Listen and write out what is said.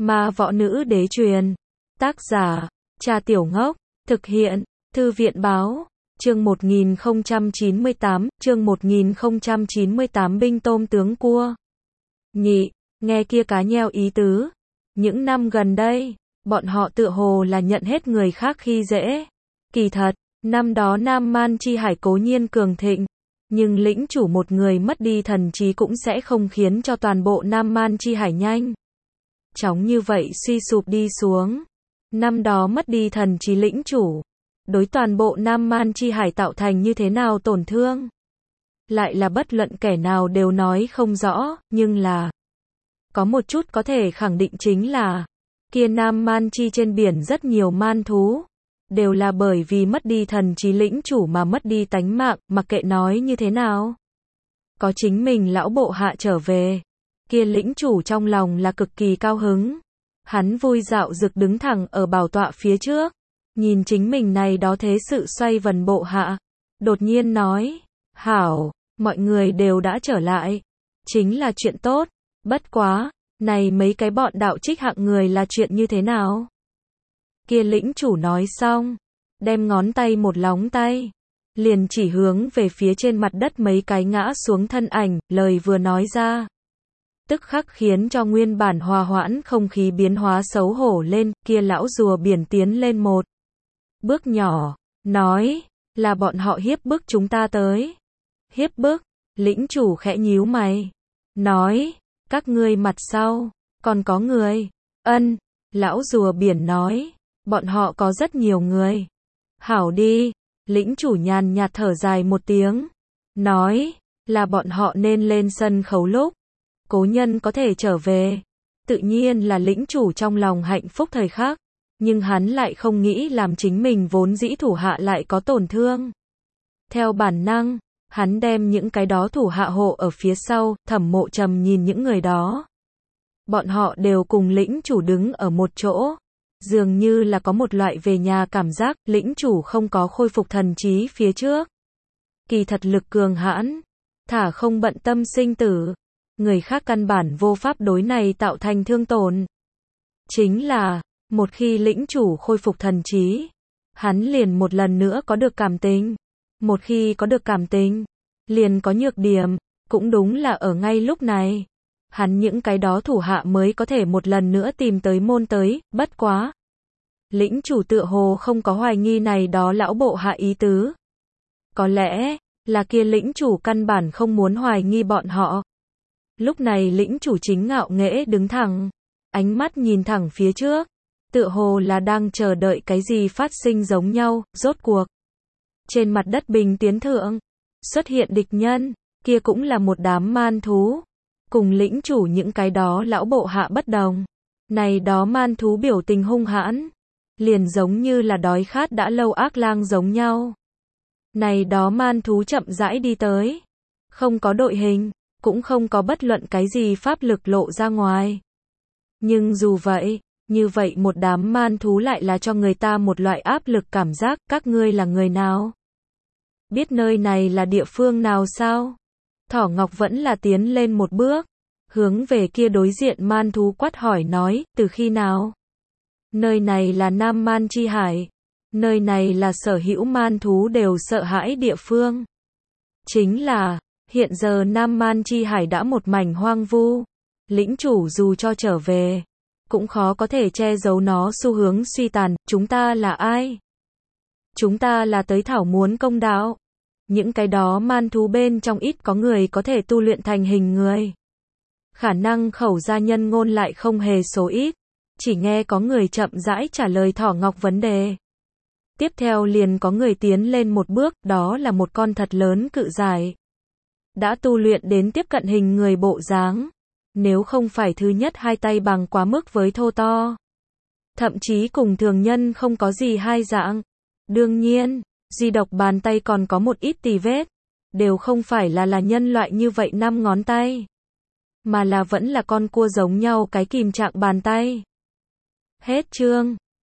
Ma Võ Nữ Đế truyền. Tác giả, Cha Tiểu Ngốc. Thực hiện, Thư viện Báo. Chương 1098, binh tôm tướng cua. Nhị, nghe kia cá nheo ý tứ. Những năm gần đây, bọn họ tựa hồ là nhận hết người khác khi dễ. Kỳ thật, năm đó Nam Man Chi Hải cố nhiên cường thịnh, nhưng lĩnh chủ một người mất đi thần trí cũng sẽ không khiến cho toàn bộ Nam Man Chi Hải nhanh chóng như vậy suy sụp đi xuống. Năm đó mất đi thần trí lĩnh chủ, đối toàn bộ Nam Man Chi Hải tạo thành như thế nào tổn thương, lại là bất luận kẻ nào đều nói không rõ, nhưng là có một chút có thể khẳng định chính là kia Nam Man Chi trên biển rất nhiều man thú, đều là bởi vì mất đi thần trí lĩnh chủ mà mất đi tánh mạng, mặc kệ nói như thế nào. Có chính mình lão bộ hạ trở về, kia lĩnh chủ trong lòng là cực kỳ cao hứng. Hắn vui dạo dực đứng thẳng ở bảo tọa phía trước, nhìn chính mình này đó thế sự xoay vần bộ hạ, đột nhiên nói, hảo, mọi người đều đã trở lại, chính là chuyện tốt, bất quá, này mấy cái bọn đạo trích hạng người là chuyện như thế nào? Kia lĩnh chủ nói xong, đem ngón tay một lóng tay, liền chỉ hướng về phía trên mặt đất mấy cái ngã xuống thân ảnh, lời vừa nói ra, tức khắc khiến cho nguyên bản hòa hoãn không khí biến hóa xấu hổ lên. Kia lão rùa biển tiến lên một bước nhỏ, nói, là bọn họ hiếp bức chúng ta tới. Hiếp bức? Lĩnh chủ khẽ nhíu mày, nói, các ngươi mặt sau còn có người. Ân, lão rùa biển nói, bọn họ có rất nhiều người. Hảo đi, lĩnh chủ nhàn nhạt thở dài một tiếng, nói, là bọn họ nên lên sân khấu lúc cố nhân có thể trở về. Tự nhiên là lĩnh chủ trong lòng hạnh phúc thời khắc, nhưng hắn lại không nghĩ làm chính mình vốn dĩ thủ hạ lại có tổn thương. Theo bản năng, hắn đem những cái đó thủ hạ hộ ở phía sau. Thẩm Mộ Trầm nhìn những người đó, bọn họ đều cùng lĩnh chủ đứng ở một chỗ, dường như là có một loại về nhà cảm giác. Lĩnh chủ không có khôi phục thần trí phía trước, kỳ thật lực cường hãn, thả không bận tâm sinh tử, người khác căn bản vô pháp đối này tạo thành thương tổn. Chính là, một khi lĩnh chủ khôi phục thần trí, hắn liền một lần nữa có được cảm tình. Một khi có được cảm tình, liền có nhược điểm, cũng đúng là ở ngay lúc này, hắn những cái đó thủ hạ mới có thể một lần nữa tìm tới môn tới. Bất quá, lĩnh chủ tựa hồ không có hoài nghi này đó lão bộ hạ ý tứ. Có lẽ, là kia lĩnh chủ căn bản không muốn hoài nghi bọn họ. Lúc này lĩnh chủ chính ngạo nghễ đứng thẳng, ánh mắt nhìn thẳng phía trước, tựa hồ là đang chờ đợi cái gì phát sinh giống nhau. Rốt cuộc, trên mặt đất bình tiến thượng, xuất hiện địch nhân, kia cũng là một đám man thú. Cùng lĩnh chủ những cái đó lão bộ hạ bất đồng, này đó man thú biểu tình hung hãn, liền giống như là đói khát đã lâu ác lang giống nhau. Này đó man thú chậm rãi đi tới, không có đội hình, cũng không có bất luận cái gì pháp lực lộ ra ngoài. Nhưng dù vậy, như vậy một đám man thú lại là cho người ta một loại áp lực cảm giác. Các ngươi là người nào? Biết nơi này là địa phương nào sao? Thỏ Ngọc vẫn là tiến lên một bước, hướng về kia đối diện man thú quát hỏi nói, từ khi nào? Nơi này là Nam Man Chi Hải, nơi này là sở hữu man thú đều sợ hãi địa phương. Chính là, hiện giờ Nam Man Chi Hải đã một mảnh hoang vu, lĩnh chủ dù cho trở về, cũng khó có thể che giấu nó xu hướng suy tàn. Chúng ta là ai? Chúng ta là tới thảo muốn công đạo. Những cái đó man thú bên trong ít có người có thể tu luyện thành hình người. Khả năng khẩu ra nhân ngôn lại không hề số ít. Chỉ nghe có người chậm rãi trả lời Thỏ Ngọc vấn đề. Tiếp theo liền có người tiến lên một bước, đó là một con thật lớn cự giải. Đã tu luyện đến tiếp cận hình người bộ dáng. Nếu không phải thứ nhất hai tay bằng quá mức với thô to, thậm chí cùng thường nhân không có gì hai dạng. Đương nhiên, duy độc bàn tay còn có một ít tì vết, đều không phải là nhân loại như vậy 5 ngón tay, mà là vẫn là con cua giống nhau cái kìm trạng bàn tay. Hết chương.